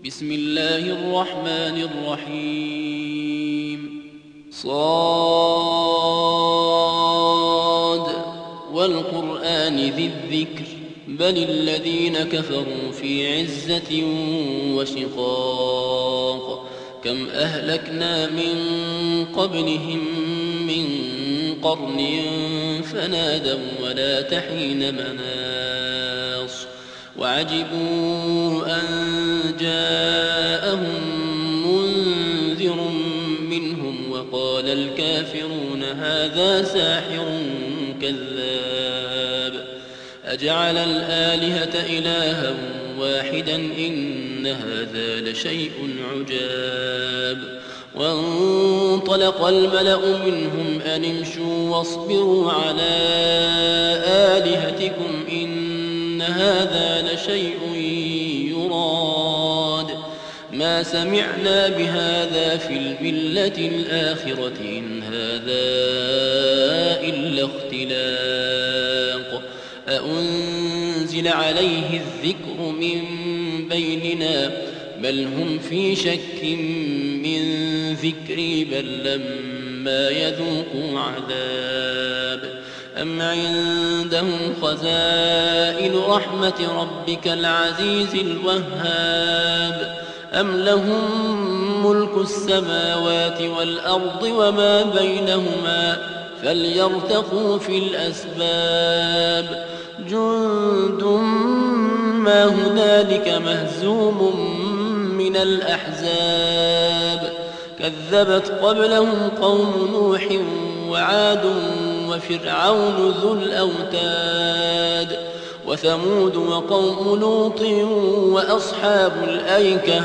بسم الله الرحمن الرحيم صاد والقرآن ذي الذكر بل الذين كفروا في عزة وشقاق كم أهلكنا من قبلهم من قرن فنادوا ولا تحين مناص وعجبوا أن جاءهم منذر منهم وقال الكافرون هذا ساحر كذاب أجعل الآلهة إلها واحدا إن هذا لشيء عجاب وانطلق الملأ منهم أن امشوا واصبروا على آلهتكم إن هذا لشيء يراد ما سمعنا بهذا في الملة الآخرة إن هذا إلا اختلاق أأنزل عليه الذكر من بيننا بل هم في شك من ذكري بل لما يذوقوا عذاب أم عندهم خزائن رحمة ربك العزيز الوهاب أم لهم ملك السماوات والأرض وما بينهما فليرتقوا في الأسباب جند ما هنالك مهزوم من الأحزاب كذبت قبلهم قوم نوح وعاد وفرعون ذو الأوتاد وثمود وقوم لوط وأصحاب الأيكة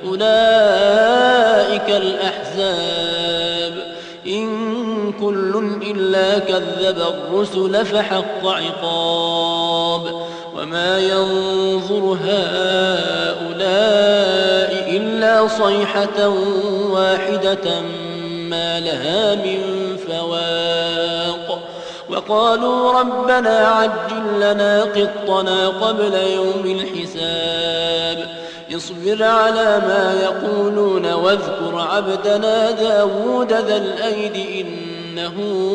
أولئك الأحزاب إن كل إلا كذب الرسل فحق عقاب وما ينظر هؤلاء إلا صيحة واحدة ما لها من فواق وقالوا ربنا عجل لنا قطنا قبل يوم الحساب اصبر على ما يقولون واذكر عبدنا داود ذا الأيد إنه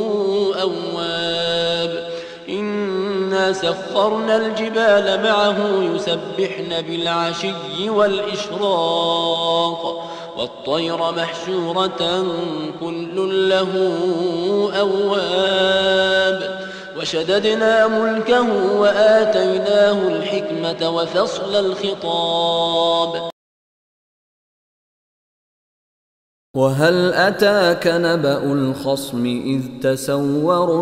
أواب إنا سخرنا الجبال معه يسبحن بالعشي والإشراق والطير محشورة كل له أواب وشددنا ملكه وآتيناه الحكمة وفصل الخطاب وهل أتاك نبأ الخصم إذ تسوروا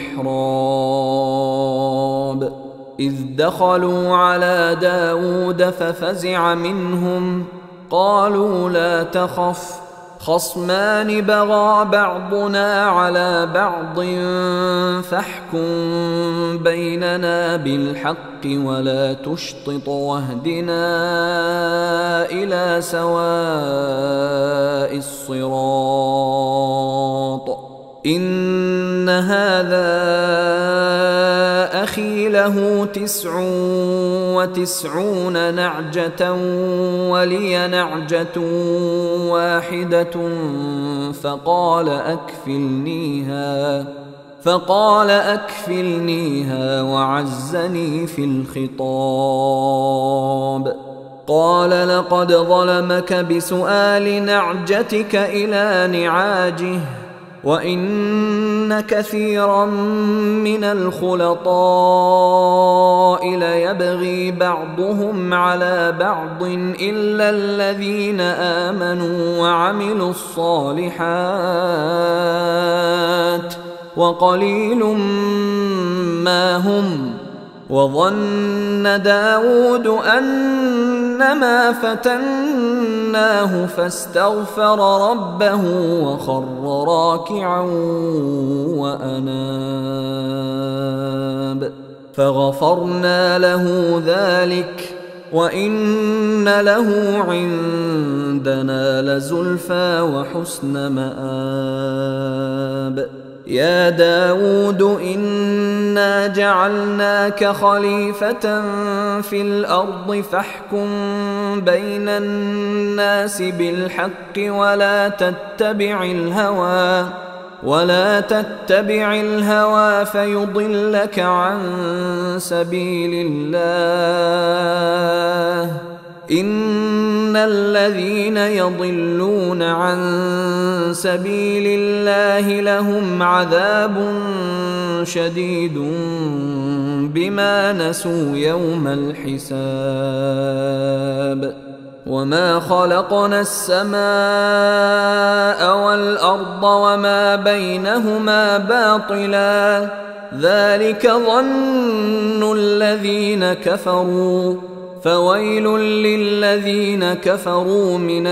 المحراب إذ دخلوا على داود ففزع منهم قالوا لا تخف خصمان بغى بعضنا على بعض فاحكم بيننا بالحق ولا تشطط واهدنا إلى سواء الصراط إن هذا أخي له 99 نعجة ولي نعجة واحدة فقال أكفلنيها وعزني في الخطاب قال لقد ظلمك بسؤال نعجتك إلى نعاجه وإن كثيرا من الخلطاء ليبغي بعضهم على بعض إلا الذين آمنوا وعملوا الصالحات وقليل ما هم وظن داود أنما فتناه فاستغفر ربه وخر راكعا وأناب فغفرنا له ذلك وإن له عندنا لزلفى وحسن مآب يا داود إنا جعلناك خليفة في الأرض فاحكم بين الناس بالحق ولا تتبع الهوى فيضلك عن سبيل الله إن الذين يضلون عن سبيل الله لهم عذاب شديد بما نسوا يوم الحساب وما خلقنا السماء والأرض وما بينهما باطلا ذلك ظن الذين كفروا فويل للذين كفروا من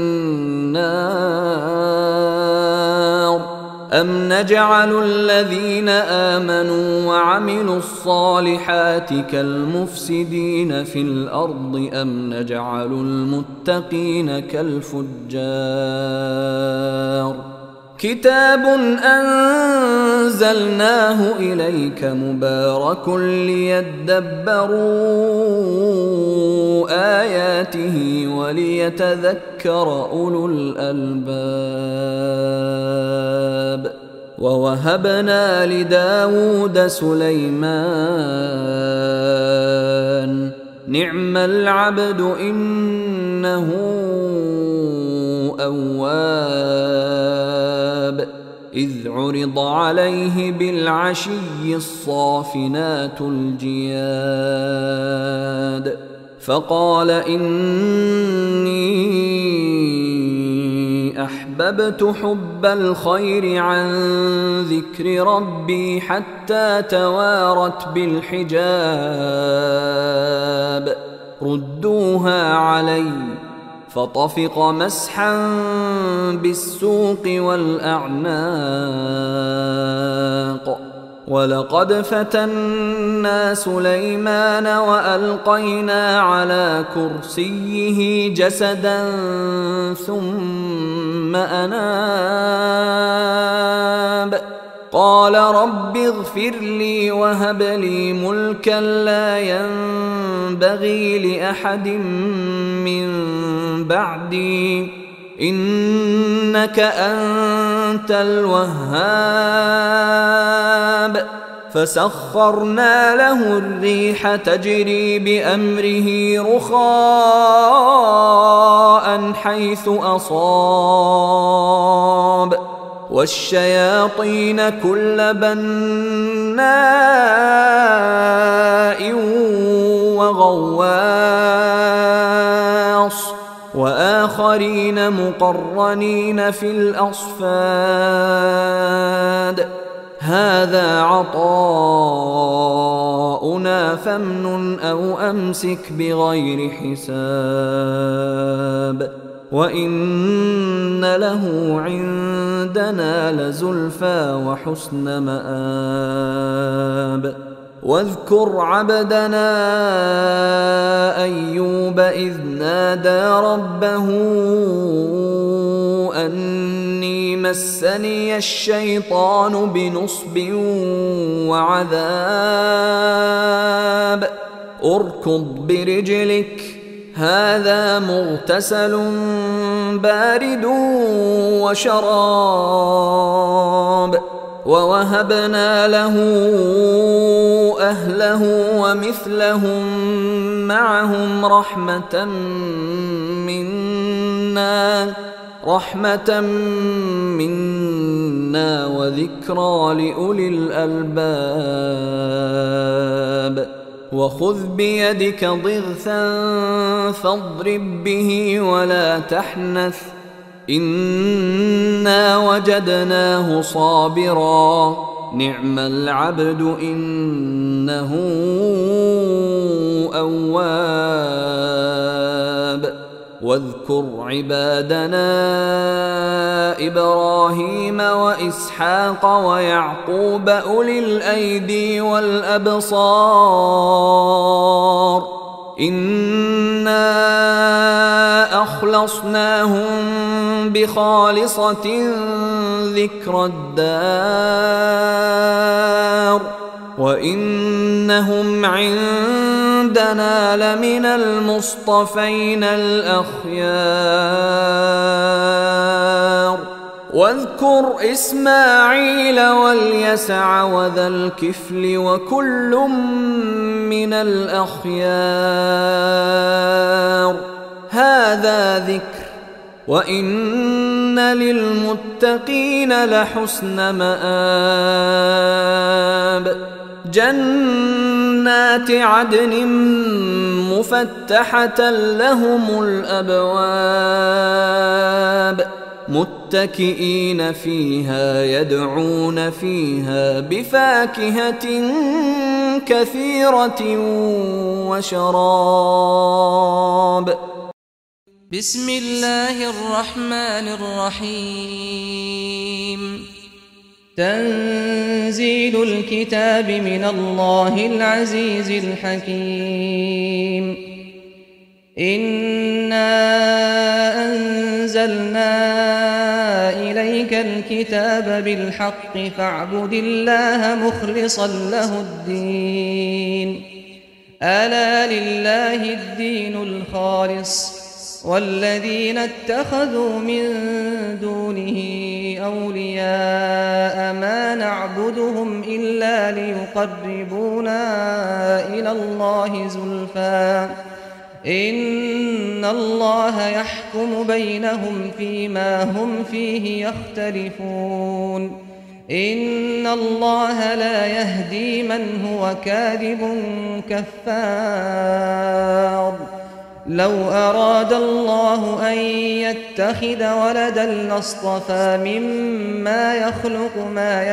النار أم نجعل الذين آمنوا وعملوا الصالحات كالمفسدين في الأرض أم نجعل المتقين كالفجار كتاب أنزلناه إليك مبارك ليدبروا آياته وليتذكر أولو الألباب ووهبنا لداود سليمان نعم العبد إنه أواب إذ عرض عليه بالعشي الصافنات الجياد فقال إني أحببت حب الخير عن ذكر ربي حتى توارت بالحجاب ردوها علي فطفق مسحا بالسوق والأعناق ولقد فتنا سليمان وألقينا على كرسيه جسدا ثم أناب قال رب اغفر لي وهب لي ملكا لا ينبغي لأحد من بعدي إنك أنت الوهاب فسخرنا له الريح تجري بأمره رخاء حيث أصاب والشياطين كل بناء وغواص وآخرين مقرنين في الأصفاد هذا عطاؤنا فامنن أو أمسك بغير حساب وإن له عندنا لزلفى وحسن مآب واذكر عبدنا أيوب إذ نادى ربه أني مسني الشيطان بنصب وعذاب اركض برجلك هذا مغتسل بارد وشراب ووهبنا له أهله ومثلهم معهم رحمة منا وذكرى لأولي الألباب وخذ بيدك ضغثا فاضرب به ولا تحنث إنا وجدناه صابرا نعم العبد إنه أواب واذكر عبادنا إبراهيم وإسحاق ويعقوب أولي الأيدي والأبصار إنا أخلصناهم بخالصة ذكر الدار وإنهم عندنا لمن المصطفين الأخيار واذكر إسماعيل واليسع وذا الكفل وكل من الأخيار هذا ذكر وإن للمتقين لحسن مآب جنات عدن مفتحة لهم الأبواب متكئين فيها يدعون فيها بفاكهة كثيرة وشراب. بسم الله الرحمن الرحيم. تنزيل الكتاب من الله العزيز الحكيم. إنا أنزلنا إليك الكتاب بالحق فاعبد الله مخلصا له الدين ألا لله الدين الخالص والذين اتخذوا من دونه أولياء ما نعبدهم إلا ليقربونا إلى الله زلفى إن الله يحكم بينهم فيما هم فيه يختلفون إن الله لا يهدي من هو كاذب كفار. لو أراد الله أن يتخذ ولدا لاصطفى مما يخلق ما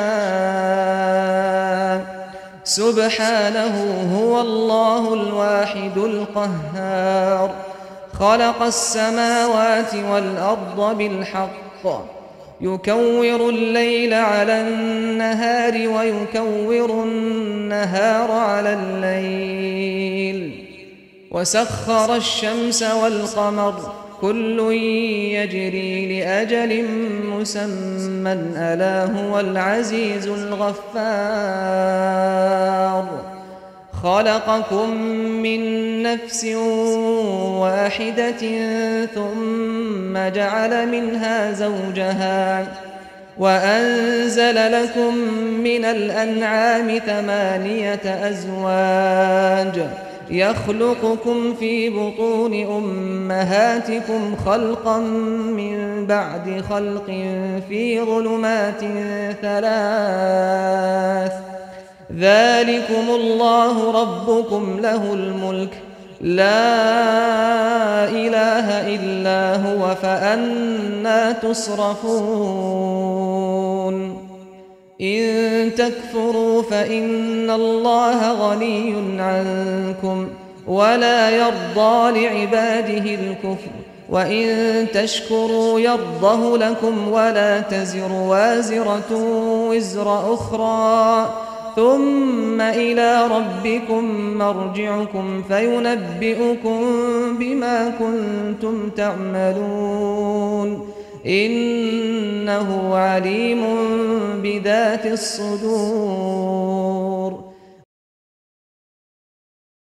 يشاء سبحانه هو الله الواحد القهار. خلق السماوات والأرض بالحق يكور الليل على النهار ويكور النهار على الليل وسخر الشمس والقمر كل يجري لأجل مسمى ألا هو العزيز الغفار. خلقكم من نفس واحدة ثم جعل منها زوجها وأنزل لكم من الأنعام 8 أزواج يخلقكم في بطون أمهاتكم خلقا من بعد خلق في ظلمات 3 ذلكم الله ربكم له الملك لا إله إلا هو فأنى تصرفون. إن تكفروا فإن الله غني عنكم ولا يرضى لعباده الكفر وإن تشكروا يرضه لكم ولا تزر وازرة وزر أخرى ثم إلى ربكم مرجعكم فينبئكم بما كنتم تعملون إنه عليم بذات الصدور.